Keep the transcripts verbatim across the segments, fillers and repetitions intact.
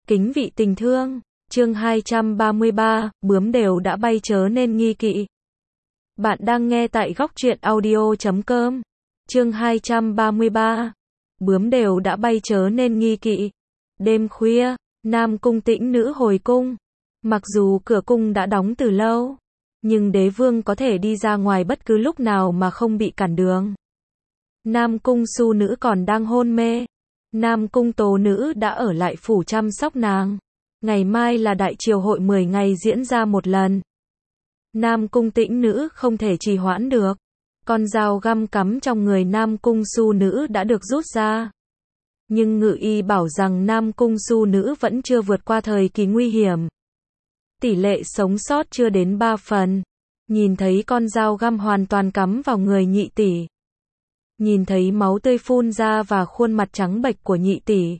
Kính vị tình thương, chương hai trăm ba mươi ba, bướm đều đã bay chớ nên nghi kỵ. Bạn đang nghe tại góc truyện audio chấm com. Chương hai trăm ba mươi ba, bướm đều đã bay chớ nên nghi kỵ. Đêm khuya, Nam cung Tĩnh Nữ hồi cung. Mặc dù cửa cung đã đóng từ lâu, nhưng đế vương có thể đi ra ngoài bất cứ lúc nào mà không bị cản đường. Nam cung Su Nữ còn đang hôn mê. Nam cung Tố Nữ đã ở lại phủ chăm sóc nàng. Ngày mai là đại triều hội mười ngày diễn ra một lần. Nam cung Tĩnh Nữ không thể trì hoãn được. Con dao găm cắm trong người Nam cung Su Nữ đã được rút ra. Nhưng ngự y bảo rằng Nam cung Su Nữ vẫn chưa vượt qua thời kỳ nguy hiểm. Tỷ lệ sống sót chưa đến ba phần. Nhìn thấy con dao găm hoàn toàn cắm vào người nhị tỷ. Nhìn thấy máu tươi phun ra và khuôn mặt trắng bệch của nhị tỷ.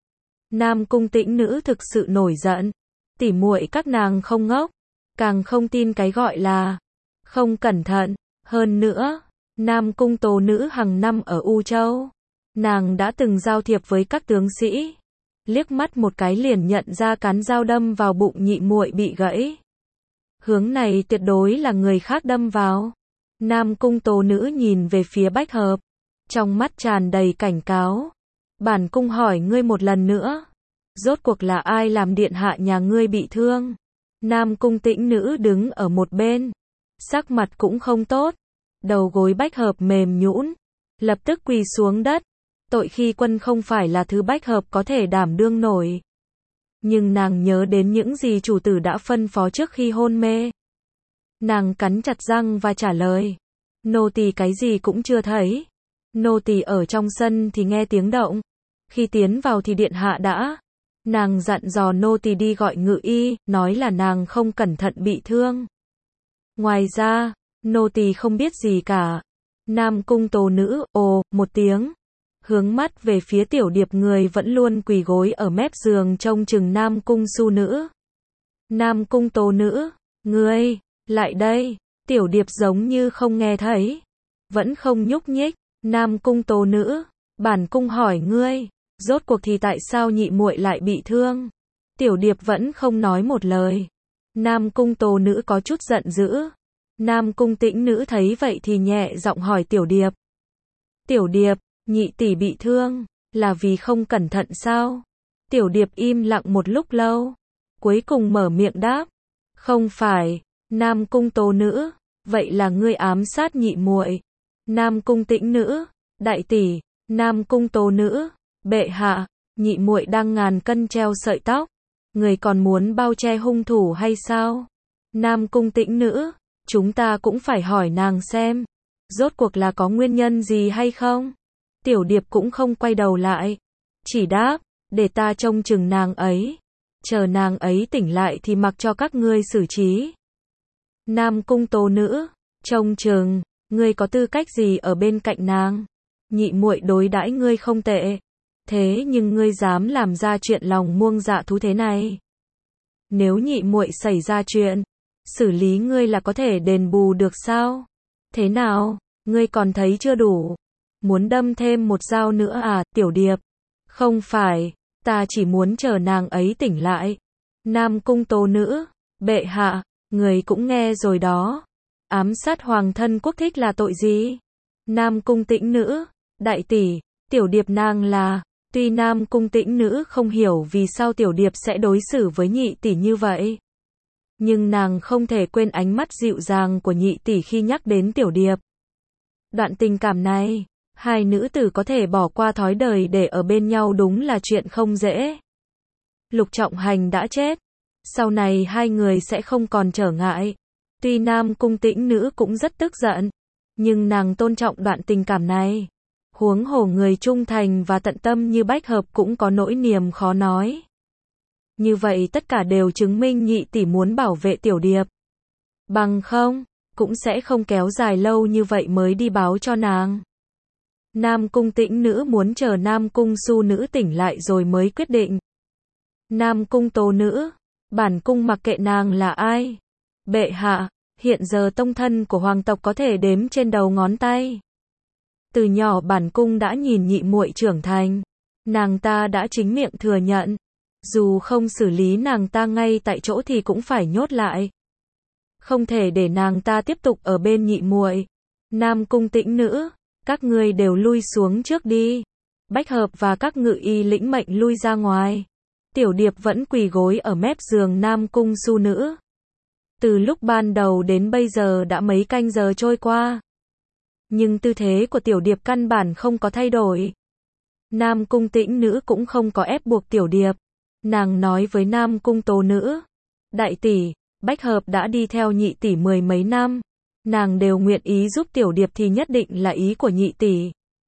Nam cung Tĩnh Nữ thực sự nổi giận. Tỷ muội các nàng không ngốc, càng không tin cái gọi là không cẩn thận. Hơn nữa, Nam cung Tố Nữ hàng năm ở U Châu. Nàng đã từng giao thiệp với các tướng sĩ. Liếc mắt một cái liền nhận ra cán dao đâm vào bụng nhị muội bị gãy. Hướng này tuyệt đối là người khác đâm vào. Nam cung Tố Nữ nhìn về phía Bách Hợp. Trong mắt tràn đầy cảnh cáo. Bản cung hỏi ngươi một lần nữa. Rốt cuộc là ai làm điện hạ nhà ngươi bị thương? Nam cung Tĩnh Nữ đứng ở một bên. Sắc mặt cũng không tốt. Đầu gối Bách Hợp mềm nhũn. Lập tức quỳ xuống đất. Tội khi quân không phải là thứ Bách Hợp có thể đảm đương nổi. Nhưng nàng nhớ đến những gì chủ tử đã phân phó trước khi hôn mê. Nàng cắn chặt răng và trả lời. Nô tỳ cái gì cũng chưa thấy. Nô tỳ ở trong sân thì nghe tiếng động. Khi tiến vào thì điện hạ đã. Nàng dặn dò nô tỳ đi gọi ngự y, nói là nàng không cẩn thận bị thương. Ngoài ra, nô tỳ không biết gì cả. Nam cung Tố Nữ, ồ, một tiếng. Hướng mắt về phía Tiểu Điệp người vẫn luôn quỳ gối ở mép giường trông chừng Nam cung Su Nữ. Nam cung Tố Nữ, ngươi, lại đây. Tiểu Điệp giống như không nghe thấy. Vẫn không nhúc nhích. Nam cung Tố Nữ, bản cung hỏi ngươi, rốt cuộc thì tại sao nhị muội lại bị thương? Tiểu Điệp vẫn không nói một lời. Nam cung Tố Nữ có chút giận dữ. Nam cung Tĩnh Nữ thấy vậy thì nhẹ giọng hỏi Tiểu Điệp. Tiểu Điệp, nhị tỷ bị thương, là vì không cẩn thận sao? Tiểu Điệp im lặng một lúc lâu. Cuối cùng mở miệng đáp. Không phải. Nam cung Tố Nữ, vậy là ngươi ám sát nhị muội. Nam cung Tĩnh Nữ, đại tỷ. Nam cung Tố Nữ, bệ hạ, nhị muội đang ngàn cân treo sợi tóc. Người còn muốn bao che hung thủ hay sao? Nam cung Tĩnh Nữ, chúng ta cũng phải hỏi nàng xem. Rốt cuộc là có nguyên nhân gì hay không? Tiểu Điệp cũng không quay đầu lại. Chỉ đáp, để ta trông chừng nàng ấy. Chờ nàng ấy tỉnh lại thì mặc cho các ngươi xử trí. Nam cung Tố Nữ, trông chừng. Ngươi có tư cách gì ở bên cạnh nàng? Nhị muội đối đãi ngươi không tệ. Thế nhưng ngươi dám làm ra chuyện lòng muông dạ thú thế này. Nếu nhị muội xảy ra chuyện, xử lý ngươi là có thể đền bù được sao? Thế nào, ngươi còn thấy chưa đủ? Muốn đâm thêm một dao nữa à, Tiểu Điệp? Không phải, ta chỉ muốn chờ nàng ấy tỉnh lại. Nam cung Tố Nữ, bệ hạ, người cũng nghe rồi đó. Ám sát hoàng thân quốc thích là tội gì? Nam cung Tĩnh Nữ, đại tỷ, Tiểu Điệp nàng là. Tuy Nam cung Tĩnh Nữ không hiểu vì sao Tiểu Điệp sẽ đối xử với nhị tỷ như vậy. Nhưng nàng không thể quên ánh mắt dịu dàng của nhị tỷ khi nhắc đến Tiểu Điệp. Đoạn tình cảm này, hai nữ tử có thể bỏ qua thói đời để ở bên nhau đúng là chuyện không dễ. Lục Trọng Hành đã chết. Sau này hai người sẽ không còn trở ngại. Tuy Nam cung Tĩnh Nữ cũng rất tức giận, nhưng nàng tôn trọng đoạn tình cảm này. Huống hồ người trung thành và tận tâm như Bách Hợp cũng có nỗi niềm khó nói. Như vậy tất cả đều chứng minh nhị tỷ muốn bảo vệ Tiểu Điệp. Bằng không, cũng sẽ không kéo dài lâu như vậy mới đi báo cho nàng. Nam cung Tĩnh Nữ muốn chờ Nam cung Su Nữ tỉnh lại rồi mới quyết định. Nam cung Tố Nữ, bản cung mặc kệ nàng là ai. Bệ hạ, hiện giờ tông thân của hoàng tộc có thể đếm trên đầu ngón tay. Từ nhỏ bản cung đã nhìn nhị muội trưởng thành. Nàng ta đã chính miệng thừa nhận. Dù không xử lý nàng ta ngay tại chỗ thì cũng phải nhốt lại. Không thể để nàng ta tiếp tục ở bên nhị muội. Nam Cung Tĩnh Nữ, các ngươi đều lui xuống trước đi. Bách Hợp và các ngự y lĩnh mệnh lui ra ngoài. Tiểu Điệp vẫn quỳ gối ở mép giường Nam Cung Su Nữ. Từ lúc ban đầu đến bây giờ đã mấy canh giờ trôi qua. Nhưng tư thế của Tiểu Điệp căn bản không có thay đổi. Nam Cung Tĩnh Nữ cũng không có ép buộc Tiểu Điệp. Nàng nói với Nam Cung Tố Nữ, đại tỷ, Bách Hợp đã đi theo nhị tỷ mười mấy năm. Nàng đều nguyện ý giúp Tiểu Điệp thì nhất định là ý của nhị tỷ.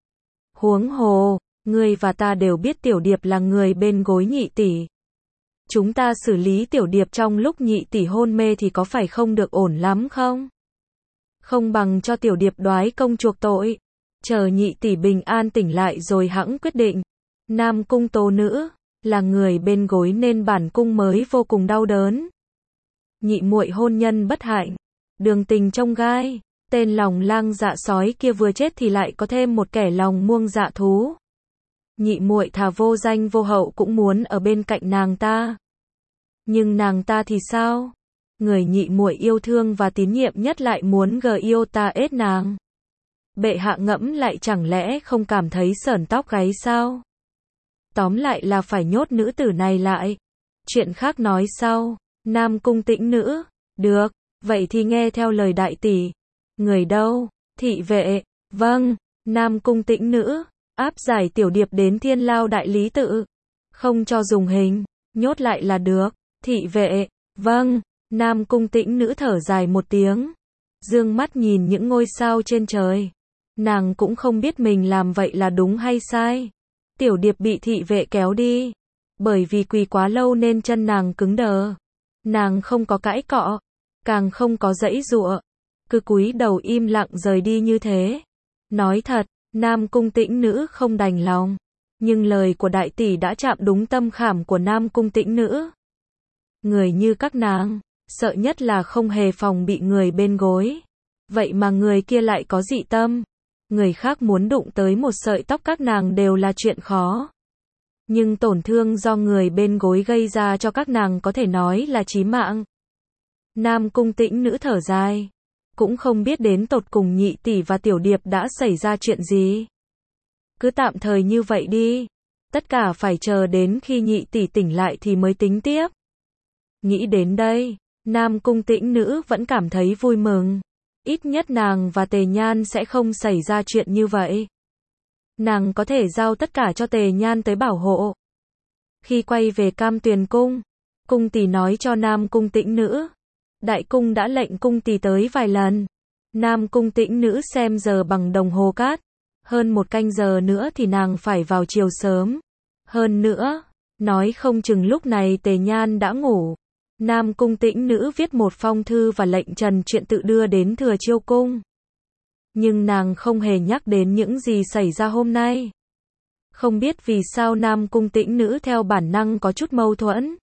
Huống hồ, ngươi và ta đều biết Tiểu Điệp là người bên gối nhị tỷ. Chúng ta xử lý Tiểu Điệp trong lúc nhị tỷ hôn mê thì có phải không được ổn lắm không? Không bằng cho Tiểu Điệp đoái công chuộc tội. Chờ nhị tỷ bình an tỉnh lại rồi hẵng quyết định. Nam Cung Tố Nữ, là người bên gối nên bản cung mới vô cùng đau đớn. Nhị muội hôn nhân bất hạnh, đường tình trong gai, tên lòng lang dạ sói kia vừa chết thì lại có thêm một kẻ lòng muông dạ thú. Nhị muội thà vô danh vô hậu cũng muốn ở bên cạnh nàng ta. Nhưng nàng ta thì sao? Người nhị muội yêu thương và tín nhiệm nhất lại muốn gờ yêu ta ết nàng. Bệ hạ ngẫm lại chẳng lẽ không cảm thấy sởn tóc gáy sao? Tóm lại là phải nhốt nữ tử này lại. Chuyện khác nói sau. Nam Cung Tĩnh Nữ, được, vậy thì nghe theo lời đại tỷ. Người đâu? Thị vệ, vâng. Nam Cung Tĩnh Nữ, áp giải Tiểu Điệp đến Thiên Lao Đại Lý Tự. Không cho dùng hình, nhốt lại là được. Thị vệ, vâng. Nam Cung Tĩnh Nữ thở dài một tiếng, dương mắt nhìn những ngôi sao trên trời. Nàng cũng không biết mình làm vậy là đúng hay sai. Tiểu Điệp bị thị vệ kéo đi, bởi vì quỳ quá lâu nên chân nàng cứng đờ. Nàng không có cãi cọ, càng không có giãy giụa, cứ cúi đầu im lặng rời đi như thế. Nói thật, Nam Cung Tĩnh Nữ không đành lòng, nhưng lời của đại tỷ đã chạm đúng tâm khảm của Nam Cung Tĩnh Nữ. Người như các nàng, sợ nhất là không hề phòng bị người bên gối. Vậy mà người kia lại có dị tâm. Người khác muốn đụng tới một sợi tóc các nàng đều là chuyện khó. Nhưng tổn thương do người bên gối gây ra cho các nàng có thể nói là chí mạng. Nam Cung Tĩnh Nữ thở dài, cũng không biết đến tột cùng nhị tỷ và Tiểu Điệp đã xảy ra chuyện gì. Cứ tạm thời như vậy đi. Tất cả phải chờ đến khi nhị tỷ tỉnh lại thì mới tính tiếp. Nghĩ đến đây, Nam Cung Tĩnh Nữ vẫn cảm thấy vui mừng. Ít nhất nàng và Tề Nhan sẽ không xảy ra chuyện như vậy. Nàng có thể giao tất cả cho Tề Nhan tới bảo hộ. Khi quay về Cam Tuyền Cung, cung tỷ nói cho Nam Cung Tĩnh Nữ. Đại cung đã lệnh cung tỷ tới vài lần. Nam Cung Tĩnh Nữ xem giờ bằng đồng hồ cát. Hơn một canh giờ nữa thì nàng phải vào chiều sớm. Hơn nữa, nói không chừng lúc này Tề Nhan đã ngủ. Nam Cung Tĩnh Nữ viết một phong thư và lệnh Trần Chuyện Tự đưa đến Thừa Chiêu Cung. Nhưng nàng không hề nhắc đến những gì xảy ra hôm nay. Không biết vì sao Nam Cung Tĩnh Nữ theo bản năng có chút mâu thuẫn.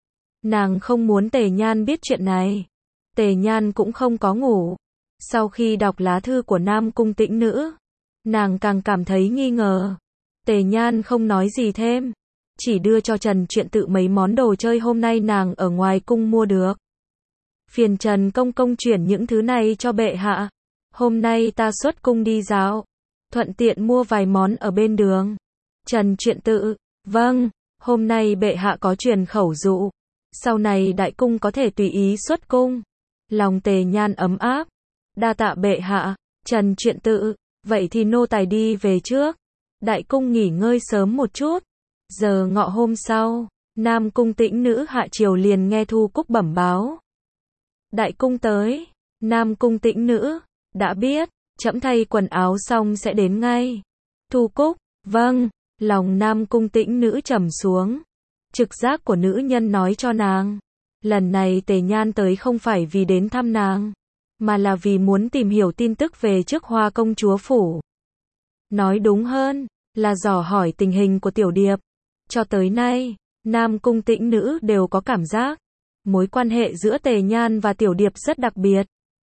Nàng không muốn Tề Nhan biết chuyện này. Tề Nhan cũng không có ngủ. Sau khi đọc lá thư của Nam Cung Tĩnh Nữ, nàng càng cảm thấy nghi ngờ. Tề Nhan không nói gì thêm, chỉ đưa cho Trần Chuyện Tự mấy món đồ chơi hôm nay nàng ở ngoài cung mua được. Phiền Trần công công chuyển những thứ này cho bệ hạ. Hôm nay ta xuất cung đi dạo, thuận tiện mua vài món ở bên đường. Trần Chuyện Tự, vâng, hôm nay bệ hạ có truyền khẩu dụ. Sau này đại cung có thể tùy ý xuất cung. Lòng Tề Nhan ấm áp. Đa tạ bệ hạ. Trần Chuyện Tự, vậy thì nô tài đi về trước. Đại cung nghỉ ngơi sớm một chút. Giờ ngọ hôm sau, Nam Cung Tĩnh Nữ hạ triều liền nghe Thu Cúc bẩm báo. Đại cung tới. Nam Cung Tĩnh Nữ, đã biết, trẫm thay quần áo xong sẽ đến ngay. Thu Cúc, vâng. Lòng Nam Cung Tĩnh Nữ trầm xuống. Trực giác của nữ nhân nói cho nàng, lần này Tề Nhan tới không phải vì đến thăm nàng, mà là vì muốn tìm hiểu tin tức về trước Hoa công chúa phủ. Nói đúng hơn, là dò hỏi tình hình của Tiểu Điệp. Cho tới nay, Nam Cung Tĩnh Nữ đều có cảm giác, mối quan hệ giữa Tề Nhan và Tiểu Điệp rất đặc biệt.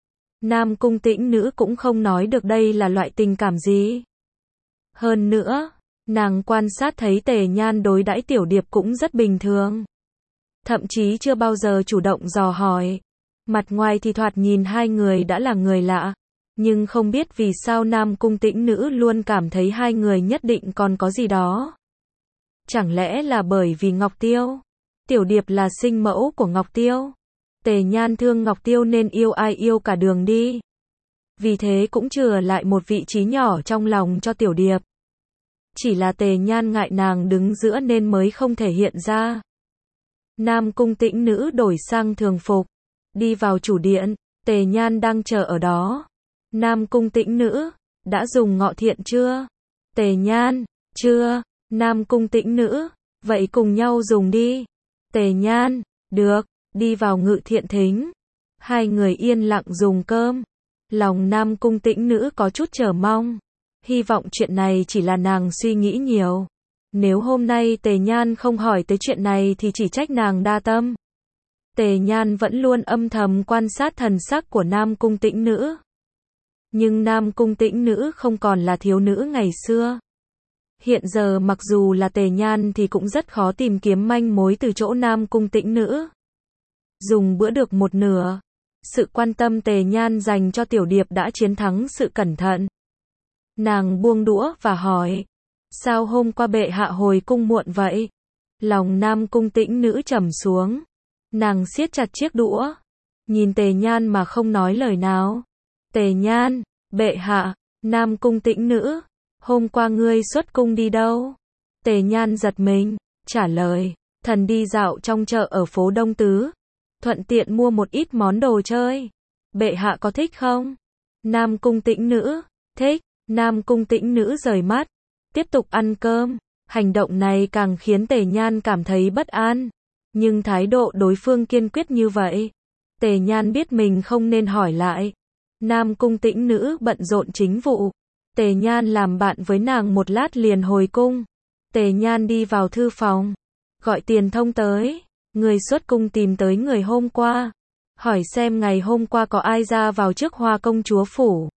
Nam Cung Tĩnh Nữ cũng không nói được đây là loại tình cảm gì. Hơn nữa, Nàng quan sát thấy Tề Nhan đối đãi Tiểu Điệp cũng rất bình thường. Thậm chí chưa bao giờ chủ động dò hỏi. Mặt ngoài thì thoạt nhìn hai người đã là người lạ. Nhưng không biết vì sao Nam Cung Tĩnh Nữ luôn cảm thấy hai người nhất định còn có gì đó. Chẳng lẽ là bởi vì Ngọc Tiêu? Tiểu Điệp là sinh mẫu của Ngọc Tiêu. Tề Nhan thương Ngọc Tiêu nên yêu ai yêu cả đường đi. Vì thế cũng chừa lại một vị trí nhỏ trong lòng cho Tiểu Điệp. Chỉ là Tề Nhan ngại nàng đứng giữa nên mới không thể hiện ra. Nam Cung Tĩnh Nữ đổi sang thường phục. Đi vào chủ điện, Tề Nhan đang chờ ở đó. Nam Cung Tĩnh Nữ, đã dùng ngọ thiện chưa? Tề Nhan, chưa. Nam Cung Tĩnh Nữ, vậy cùng nhau dùng đi. Tề Nhan, được, đi vào ngự thiện thính. Hai người yên lặng dùng cơm. Lòng Nam Cung Tĩnh Nữ có chút chờ mong. Hy vọng chuyện này chỉ là nàng suy nghĩ nhiều. Nếu hôm nay Tề Nhan không hỏi tới chuyện này thì chỉ trách nàng đa tâm. Tề Nhan vẫn luôn âm thầm quan sát thần sắc của Nam Cung Tĩnh Nữ. Nhưng Nam Cung Tĩnh Nữ không còn là thiếu nữ ngày xưa. Hiện giờ mặc dù là Tề Nhan thì cũng rất khó tìm kiếm manh mối từ chỗ Nam Cung Tĩnh Nữ. Dùng bữa được một nửa. Sự quan tâm Tề Nhan dành cho Tiểu Điệp đã chiến thắng sự cẩn thận. Nàng buông đũa và hỏi. Sao hôm qua bệ hạ hồi cung muộn vậy? Lòng Nam Cung Tĩnh Nữ trầm xuống. Nàng siết chặt chiếc đũa. Nhìn Tề Nhan mà không nói lời nào. Tề Nhan, bệ hạ, Nam Cung Tĩnh Nữ. Hôm qua ngươi xuất cung đi đâu? Tề Nhan giật mình, trả lời. Thần đi dạo trong chợ ở phố Đông Tứ. Thuận tiện mua một ít món đồ chơi. Bệ hạ có thích không? Nam Cung Tĩnh Nữ, thích. Nam Cung Tĩnh Nữ rời mắt. Tiếp tục ăn cơm. Hành động này càng khiến Tề Nhan cảm thấy bất an. Nhưng thái độ đối phương kiên quyết như vậy. Tề Nhan biết mình không nên hỏi lại. Nam Cung Tĩnh Nữ bận rộn chính vụ. Tề Nhan làm bạn với nàng một lát liền hồi cung. Tề Nhan đi vào thư phòng. Gọi Tiền Thông tới. Người xuất cung tìm tới người hôm qua. Hỏi xem ngày hôm qua có ai ra vào trước Hoa công chúa phủ.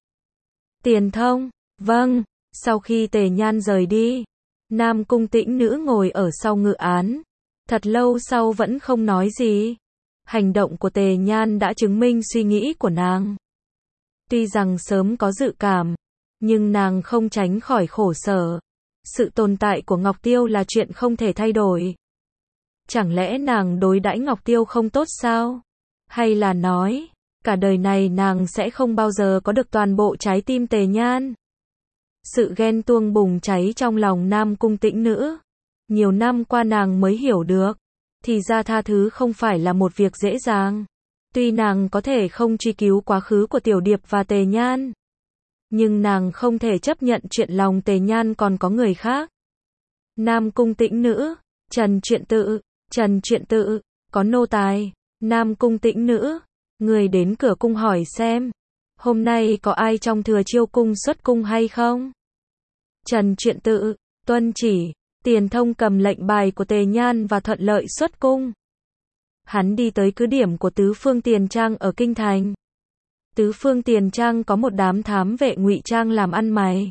Tiền Thông, vâng. Sau khi Tề Nhan rời đi, Nam Cung Tĩnh Nữ ngồi ở sau ngự án. Thật lâu sau vẫn không nói gì. Hành động của Tề Nhan đã chứng minh suy nghĩ của nàng. Tuy rằng sớm có dự cảm, nhưng nàng không tránh khỏi khổ sở. Sự tồn tại của Ngọc Tiêu là chuyện không thể thay đổi. Chẳng lẽ nàng đối đãi Ngọc Tiêu không tốt sao? Hay là nói, cả đời này nàng sẽ không bao giờ có được toàn bộ trái tim Tề Nhan? Sự ghen tuông bùng cháy trong lòng Nam Cung Tĩnh Nữ. Nhiều năm qua nàng mới hiểu được. Thì ra tha thứ không phải là một việc dễ dàng. Tuy nàng có thể không truy cứu quá khứ của Tiểu Điệp và Tề Nhan. Nhưng nàng không thể chấp nhận chuyện lòng Tề Nhan còn có người khác. Nam Cung Tĩnh Nữ, Trần Truyện Tự, Trần Truyện Tự, có nô tài. Nam Cung Tĩnh Nữ, người đến cửa cung hỏi xem. Hôm nay có ai trong thừa chiêu cung xuất cung hay không? Trần Truyện Tự, tuân chỉ. Tiền Thông cầm lệnh bài của Tề Nhan và thuận lợi xuất cung. Hắn đi tới cứ điểm của Tứ Phương Tiền Trang ở Kinh Thành. Tứ Phương Tiền Trang có một đám thám vệ ngụy trang làm ăn mày.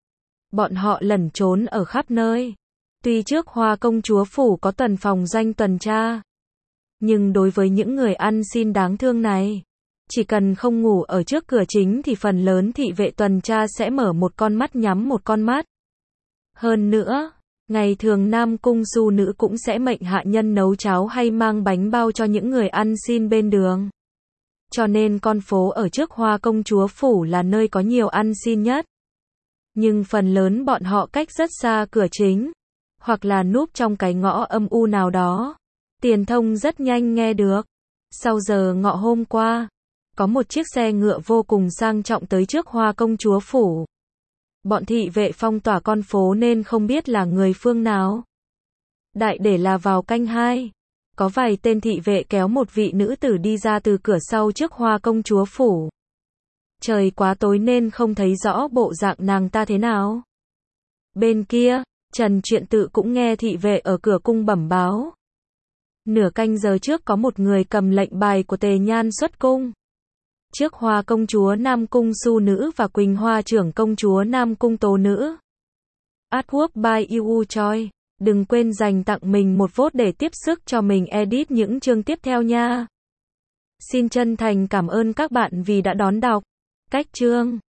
Bọn họ lẩn trốn ở khắp nơi. Tuy trước Hoa công chúa phủ có tuần phòng doanh tuần tra, nhưng đối với những người ăn xin đáng thương này, chỉ cần không ngủ ở trước cửa chính thì phần lớn thị vệ tuần tra sẽ mở một con mắt nhắm một con mắt. Hơn nữa, ngày thường Nam Cung du nữ cũng sẽ mệnh hạ nhân nấu cháo hay mang bánh bao cho những người ăn xin bên đường. Cho nên con phố ở trước Hoa công chúa phủ là nơi có nhiều ăn xin nhất. Nhưng phần lớn bọn họ cách rất xa cửa chính, hoặc là núp trong cái ngõ âm u nào đó. Tiền Thông rất nhanh nghe được. Sau giờ ngọ hôm qua, có một chiếc xe ngựa vô cùng sang trọng tới trước Hoa công chúa phủ. Bọn thị vệ phong tỏa con phố nên không biết là người phương nào. Đại để là vào canh hai, có vài tên thị vệ kéo một vị nữ tử đi ra từ cửa sau trước Hoa công chúa phủ. Trời quá tối nên không thấy rõ bộ dạng nàng ta thế nào. Bên kia, Trần Truyện Tự cũng nghe thị vệ ở cửa cung bẩm báo. Nửa canh giờ trước có một người cầm lệnh bài của Tề Nhan xuất cung. Trước Hoa công chúa Nam Cung Su Nữ và Quỳnh Hoa trưởng công chúa Nam Cung Tố Nữ. Artwork by Yu Choi. Đừng quên dành tặng mình một vote để tiếp sức cho mình edit những chương tiếp theo nha. Xin chân thành cảm ơn các bạn vì đã đón đọc. Cách chương